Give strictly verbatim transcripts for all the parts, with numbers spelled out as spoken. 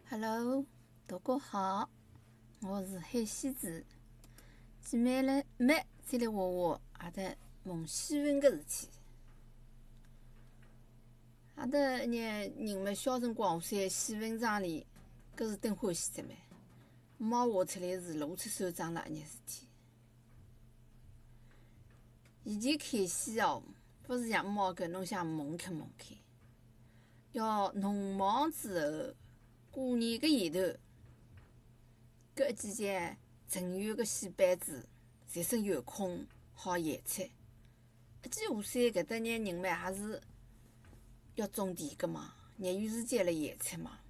Hello，大家好，我是海西子。姐妹来妹再来画画阿搭蒙西文个事体。阿搭眼人们小辰光画在细文章里，搿是真欢喜只嘛。猫画出来是露出手掌了一件事体。以前看戏哦，不是像猫搿侬想蒙开蒙开，要弄忙之后。过年个前头，搿几间成员个戏班子侪算有空好演出。一记下山，搿搭眼人们也是要种田个嘛，业余时间来演出嘛。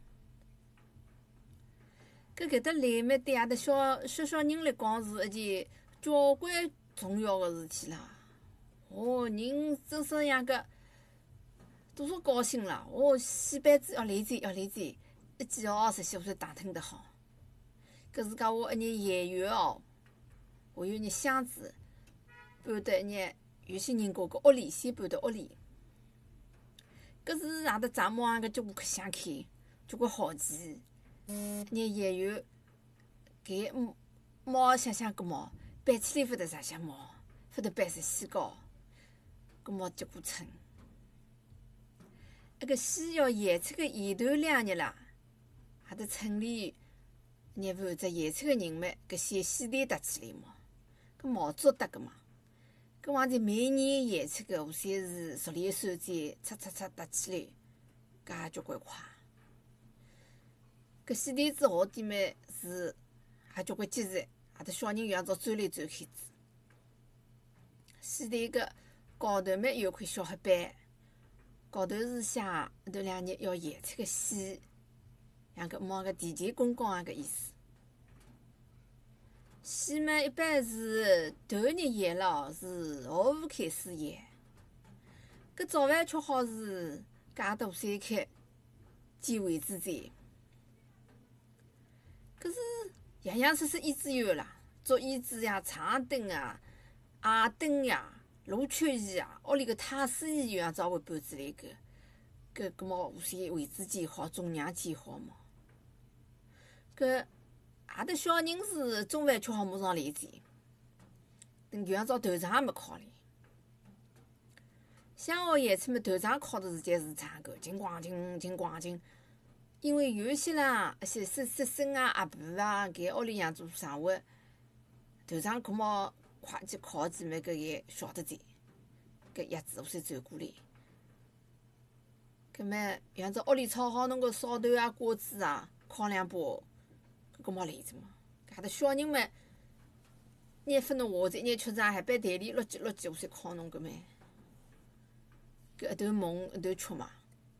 搿搿搭来嘛，对阿拉小小小人来讲是一件交关重要个事体啦。哦，人真是像个多少高兴啦！哦，戏班子要来再要来再。一记哦，实际我是打听得好。搿自家我一眼演员哦，还有眼箱子，搬得一眼有些人家个屋里，先搬到屋里。搿是阿搭丈母娘个交关想看，交关好奇。眼演员搿猫想想搿猫，搬起来勿得啥像猫，勿得搬十西高，搿猫结果称。搿个戏要演出个前头两日啦。阿搭村里眼负责演出个人们，搿些戏队搭起来嘛，搿毛竹搭个嘛，搿往前每年演出个，无算是熟练手再擦擦擦搭起来，搿也交关快。搿戏队子好点嘛是也交关积实，阿搭小人有样照钻来钻去子。戏队个高头嘛有块小黑板，高头是写头两日要演出个戏。像搿猫个提前公告啊，搿意思。戏嘛一般是头日演了，是下午开始演。搿早饭吃好是介大散开，见位置在。搿是样样式式椅子有啦，竹椅子呀、长凳啊、矮凳呀、罗圈椅啊，屋里个太师椅有样子也会搬出来搿。搿搿么无线位置建好，中央建好嘛。搿阿搭小人是中饭吃好马上来追，等有样照头上也没敲来。想学演出嘛，头上敲的时间是长个，金光金金光金。因为有一些啦，一些婶婶婶啊、阿婆啊，搿屋里向做生活，头上搿么快几敲几嘛，搿也晓得在，搿叶子我先走过来。搿么样子屋里炒好侬个烧头啊、瓜子啊，敲两把。搿么来着嘛？搿搭小人们，拿分侬话，再拿吃茶，海板台里落几落几，我才敲侬搿么？搿一头蒙一头吃嘛。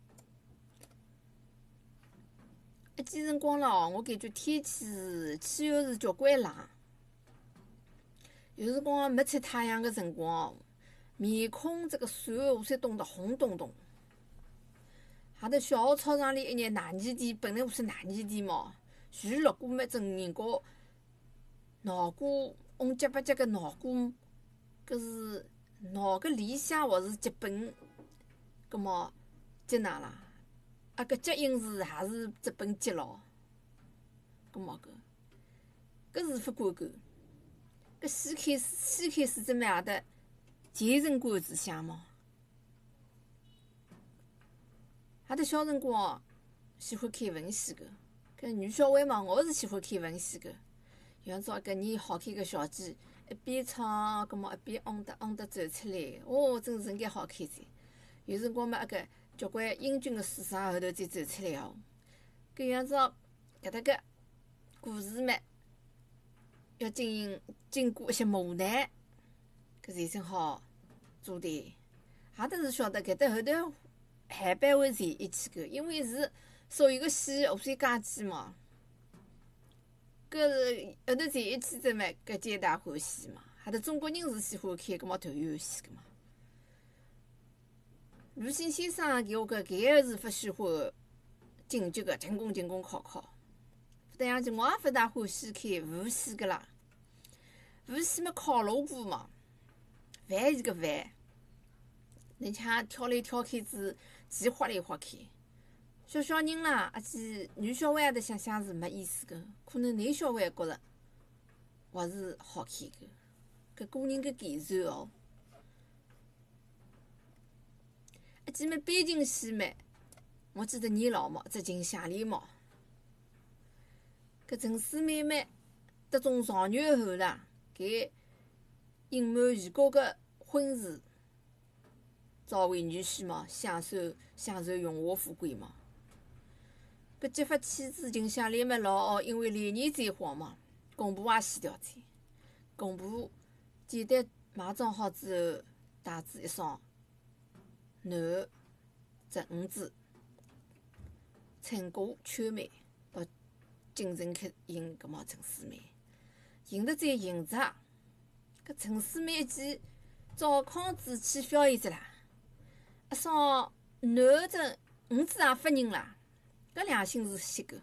一记辰光咯，我感觉天气是气候是交关冷。有辰光没出太阳个辰光，面孔这个汗我才冻得红咚咚。阿搭小学操场里一眼奶泥地，本来我是奶泥地嘛。雨落过么整人家闹过红结巴结个闹过，搿是闹个里向或是结本，搿么结哪啦？啊搿结音是也是这本结咯，搿么搿搿是法关关。搿先开始先开始只么阿搭前程观子想嘛，阿搭小辰光喜欢看文戏个。搿女小孩嘛，我是喜欢看文戏个。有样照搿年好看个小鸡，一边唱，搿么一边嗡得嗡得走出来，哦，真是应该好看噻。有辰光嘛，搿交关英俊个书生后头再走出来哦。搿样照搿搭个故事嘛，要经营经过一些磨难，搿才正好做对。也得是晓得搿搭后头海板会传一起个，因为是。所有个戏无算加机嘛，搿是后头在一起的嘛，搿皆大欢喜嘛。阿搭中国人是喜欢看搿么头有戏个嘛。鲁迅先生给我搿搿个是勿喜欢京剧个，进宫进宫考考。这样子我也勿大欢喜看武戏个啦。武戏嘛烤锣鼓嘛，饭是个饭，人家挑来挑去子，钱花来花去。 小小人啦，阿记男小孩也得想想是没意思个，可能男小孩觉着或是好看个，搿个人个感受哦。一记么悲情戏嘛，我记得年老嘛，只近夏里嘛，搿陈思妹妹得中少女后啦，搿隐瞒姨哥个婚事，找位女婿嘛，享受享受荣华富贵嘛。搿结发妻子近夏里嘛老哦，因为连年灾荒嘛，公婆也死掉灾，公婆简单埋葬好之后，带子一双囡儿只五子，陈哥秋妹到京城去寻搿么陈四妹，寻得再寻着，搿陈四妹一记赵匡子去表演着啦，一双囡儿只五子也发人啦。搿良心是息个，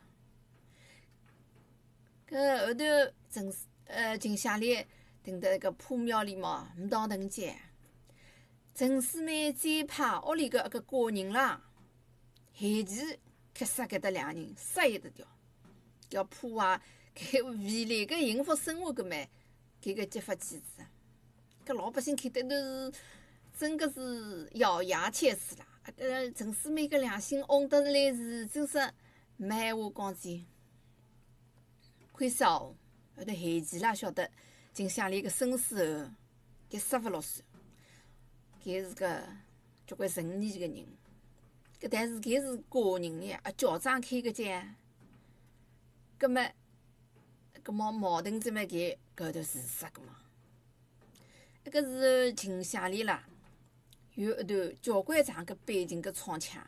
搿后头陈呃近夏里停得搿破庙里嘛，五当登阶，陈四妹再派屋里个搿个人啦，嫌弃克杀搿搭两人，杀一得掉，要破坏搿未来个幸福生活个嘛，搿个结发妻子，搿老百姓看得都是真个是咬牙切齿啦。搿陈四妹个良心红得来是，真是没闲话讲起。亏啥哦？后头嫌弃啦，晓得近乡里个身世后，搿杀勿落手。搿是个交关成年个人，搿但是搿是个人呀，啊校长开个讲，葛末搿么矛盾在么搿搿头是啥个嘛？一个是近乡里啦。有一段交关长个悲情个唱腔，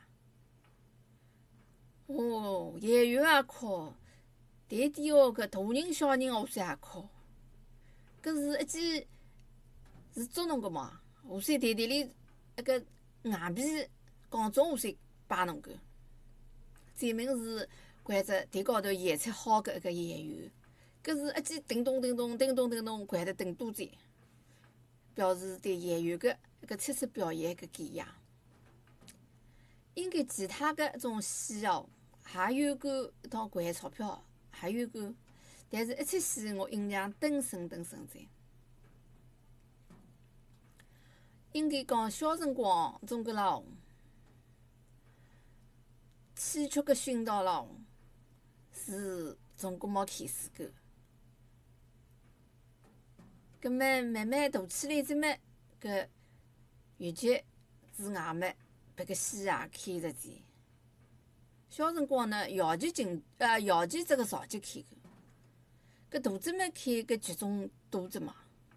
哦，演员也哭，台底下个大人小人下山也哭，搿是一记是捉弄个嘛？下山台台里一个硬皮讲中下山摆弄个，专门是掼着台高头演出好个一个演员，搿是一记叮咚叮咚叮咚叮咚掼得顶多赞，表示对演员个一个出色表现个感谢。应该其他个一种戏哦，也有个一道掼钞票，也有个，但是一出戏我印象登深登深在。应该讲小辰光总归啦，戏曲个熏陶啦，是从搿么开始个。葛末慢慢大起来，怎么搿越剧之外嘛，别个戏也开着去。小辰光呢，姚剧进呃姚剧这个曹剧开个，搿大子嘛开搿剧种多着嘛。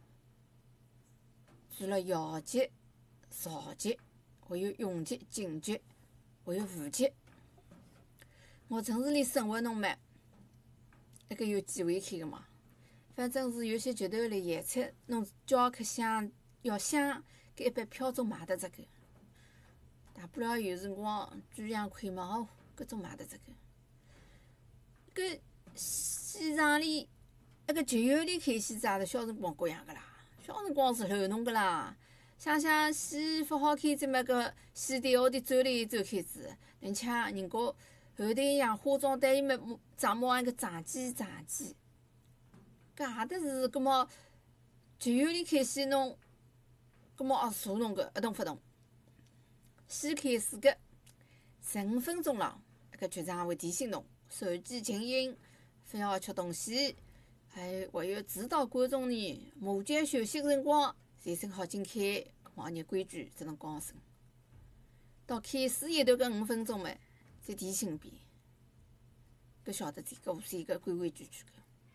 除了姚剧、曹剧，还有永剧、京剧，还有沪剧。我城市里生活侬嘛，那个有机会开个嘛。反正是有些剧团来演出，侬叫客想要想，搿一般票总买得着个。大不了有辰光剧场开嘛，哦，搿种买得着个。搿戏场里，那个剧院里开戏子也是小辰光各样个啦。小辰光是乱弄个啦，想想戏勿好开，再么个戏台下头走来走去子，而且人家后台一样化妆队嘛，长毛一个长鸡长鸡。搿也得是，葛末剧院里开戏侬，葛末也查侬个一动不动。戏开始个十五分钟了，搿剧场会提醒侬手机静音，勿要吃东西，还还有指导观众呢，麻将休息个辰光，随身好进开，往日规矩只能讲声。到开始一段搿五分钟嘛，再提醒一遍，搿晓得这个无是一个规规矩矩个。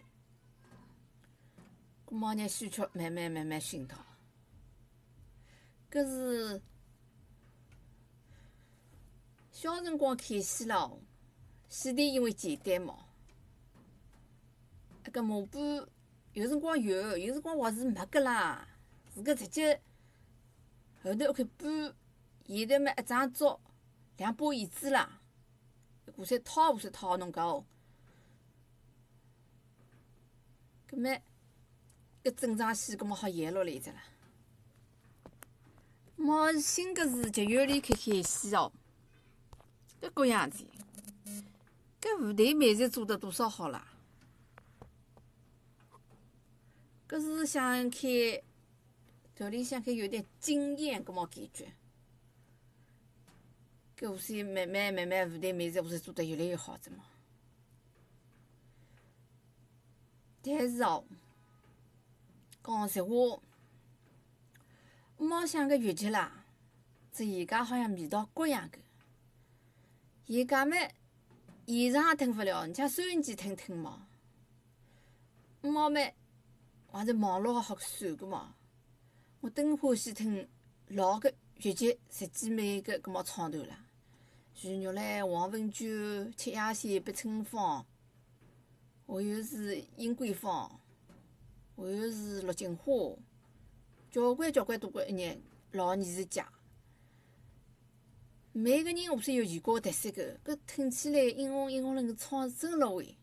搿么让戏曲慢慢慢慢熏陶，搿是小辰光看戏咯，戏台因为简单嘛，搿幕布有辰光有，有辰光或是没个啦，是搿直接后头一块布，现在嘛一张桌，两把椅子啦，过山套过山套侬讲哦，搿么搿整场戏搿么好演落来着啦。么新个是剧院里开开戏哦，搿各样子， 舞台美术做得多少好啦？搿是想开头里向开有点惊艳，搿么感觉。搿无线慢慢慢慢舞台美术无线做得越来越好，怎么？但是哦，讲实话，猫想个乐剧啦，这现家好像味道各样个。现家嘛，现场也听勿了，人家收音机听听嘛。猫嘛，还是网络好算个嘛。我更欢喜听老个粤剧十几妹个搿么唱段啦。徐玉兰、黄文娟、七夜仙、白春芳，还有是殷桂芳，还有是陆金花，交关交关多个一眼老艺术家。每个人无非有全国特色个，搿听起来英红英红人个唱真了会。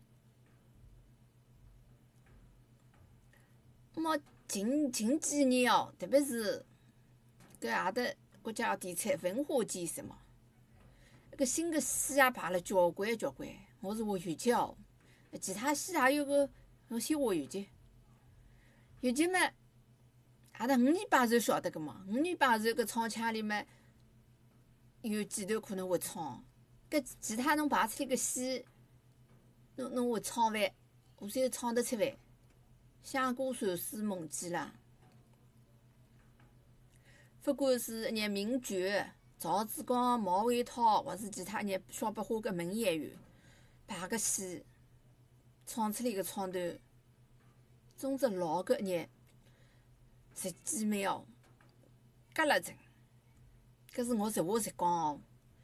么近近几年哦，特别是搿阿搭国家题材文化建设嘛，搿新个戏也排了交关交关。我是话粤剧哦，其他戏也有个我先话粤剧。粤剧嘛，阿拉五年摆头晓得个嘛，五年摆头搿唱腔里嘛。有几段可能会唱，搿其他侬排出来个戏，侬侬会唱伐？无算唱得出伐？香歌传书梦记啦，不管是一眼名角赵志刚、毛伟涛，或是其他一眼小百花个名演员排个戏，唱出来个唱段，总之老个一眼十几秒哦，夹了整。搿是我实话实讲哦，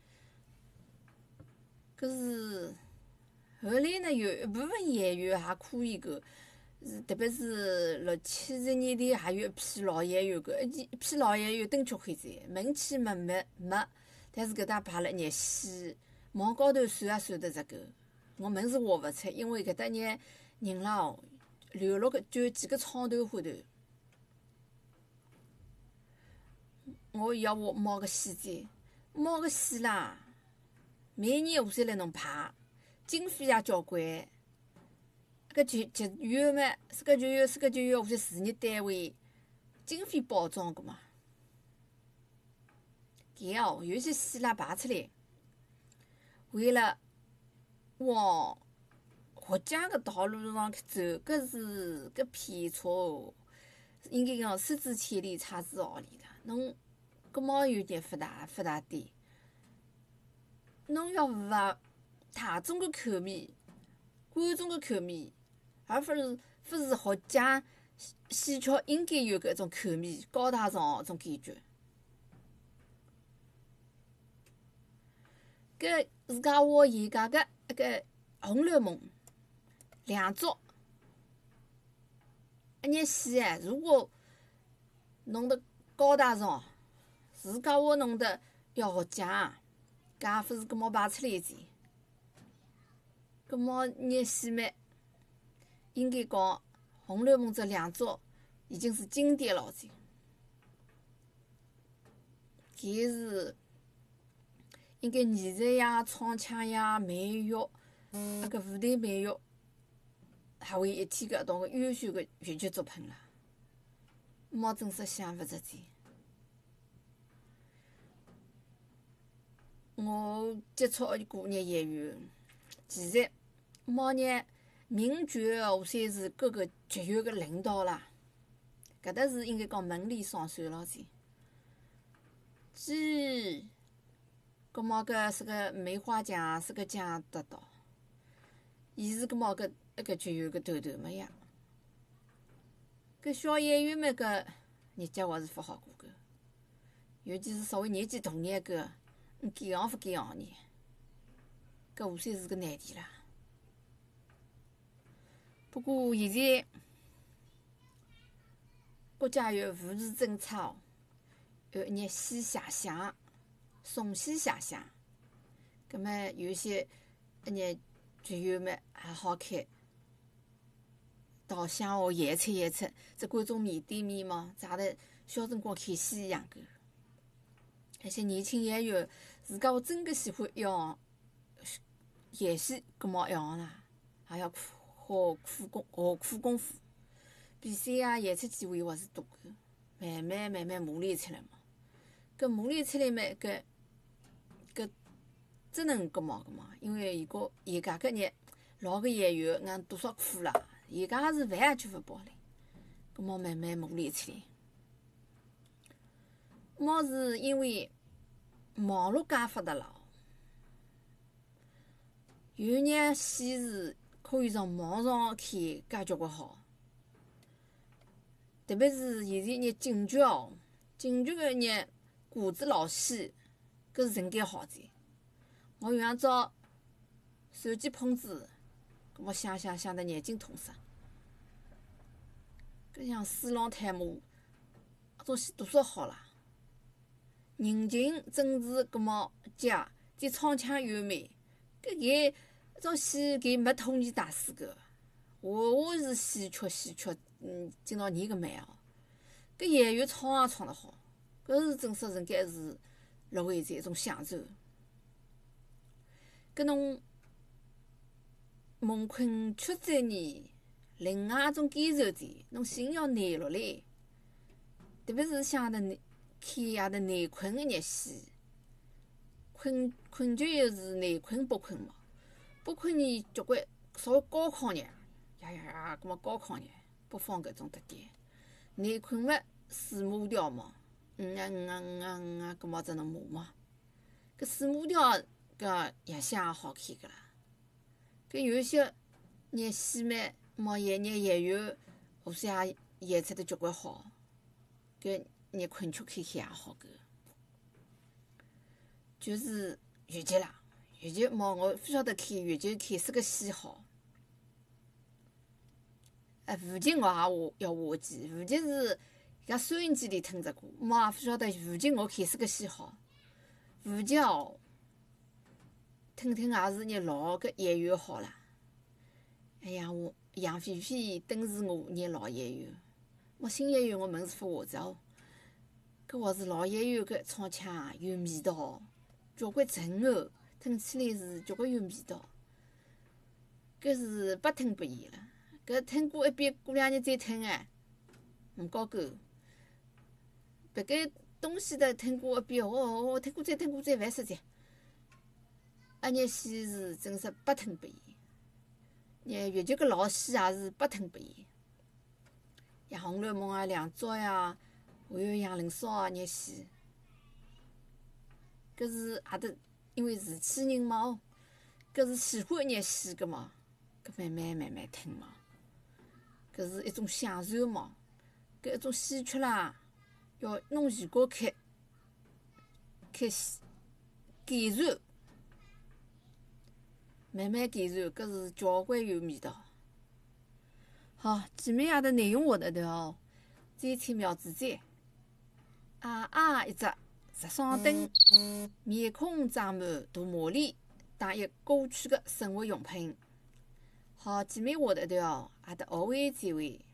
搿是后来呢有一部分演员还可以个，是特别是六七十年代还有一批老演员个，一一批老演员登曲会在，名气没没没，但是搿搭排了一眼戏，网高头算也算得着个。我名字画勿出，因为搿搭眼人啦哦，流落个就几个唱段花头。我要画猫个戏在，猫个戏啦，每年无线来弄排，经费也交关。搿剧剧院嘛，自家剧院自家剧院无线事业单位，经费保障个嘛。搿哦，有些戏啦排出来，为了往国家个道路上去走，搿是搿偏差哦，应该讲失之千里，差之毫厘啦。侬。搿么有点勿大勿大对，侬要符合大众个口味、观众个口味，而勿是勿是学家戏曲应该有搿种口味、高大上种感觉。搿自家画现家个一个《红楼梦》《梁祝》一眼戏哎，如果弄得高大上。自家话弄得要学家，搿也勿是搿么排出来的。搿么眼戏嘛，应该讲《红楼梦》这两作已经是经典了噻。搿是应该艺术呀、唱腔呀、美育，那个舞台美育，还为一体个当个优秀个粤剧作品啦。猫真是想勿着噻。我接触过眼演员，其实猫眼名角无算是各个剧院个领导啦，搿搭是应该讲门里双算了噻。既搿么个是个梅花奖，是个奖得到，伊是搿么个一个剧院个头头么呀。搿小演员们搿日脚还是勿好过个，尤其是稍微年纪大眼个。嗯，改行勿改行呢？搿无算是个难题啦。不过现在国家有扶持政策哦，有一眼戏下乡、送戏下乡，葛末有些一眼剧院们还好开，到乡下演出演出，这观众面对面嘛，咋的小辰光看戏一样个。那些年轻演员自家我真个喜欢一行研习，搿么一行啦，也要好苦功学苦功夫。比赛啊，演出机会勿是多个，慢慢慢慢磨练出来嘛。搿磨练出来嘛，搿搿只能搿么搿么，因为伊个伊家搿日老个演员，俺多少苦啦，伊家是饭也吃勿饱唻。搿么慢慢磨练出来。么是因为网络介发达了，有眼戏是可以从网上看介交关好。特别是现在眼京剧哦，京剧搿眼古子老戏，搿是人间好在。我有样照手机碰子，搿么想想想得眼睛痛死。搿像四郎探母，搿种戏多少好啦！人情政治，搿么家再苍腔优美，搿搿种戏搿没托尼大师搿，我我是戏曲戏曲。嗯，今朝你搿蛮哦，搿演员唱也唱得好，搿是正式应该是辣位在一种享受。搿侬蒙困曲折呢，另外一种感受的，侬心要难落来。特别是像阿拉看阿拉难困个日戏，困困觉又是难困北困嘛，北困呢交关稍微高亢眼，呀呀呀，搿么高亢眼。北方搿种特点，难困嘛，四马调嘛，嗯啊嗯啊嗯啊嗯啊，搿么只能马嘛。搿四马调搿夜厢也好看个啦。搿有一些眼戏嘛，么演眼演员，互相也演出得交关好。搿眼昆曲看看也好搿。就是越剧啦，越剧么我勿晓得看越剧看啥个戏好。哎，附近我也下要下记，附近是伊家收音机里听着过，我也勿晓得附近我看啥个戏好。附近哦，听听也是眼老个演员好啦。哎呀，我杨菲菲、邓是我眼老演员，我新演员我门是发下子哦。搿我是老演员，搿唱腔有味道，交关沉厚，听起来是交关有味道。搿是百听不厌了。搿听过一遍，过两日再听哎，唔高够。别个东西的听过一遍，哦哦，听过再听过再烦死再。阿眼戏是真是百听不厌，眼越剧个老戏也是百听不厌。像《红楼梦》啊、《梁祝》呀，还有杨林嫂啊眼戏，搿是也得因为瓷器人嘛哦，搿是喜欢一眼戏个嘛，搿慢慢慢慢听嘛。搿是一种享受嘛，搿一种戏曲啦，要弄前高开，开感受，慢慢感受，搿是交关有味道。好，前面阿的内容下头头哦，再添苗子嘴，啊啊一只石双灯，面孔长满大马脸，打一过去的生活用品。好，前面下头头哦，阿得学会几位。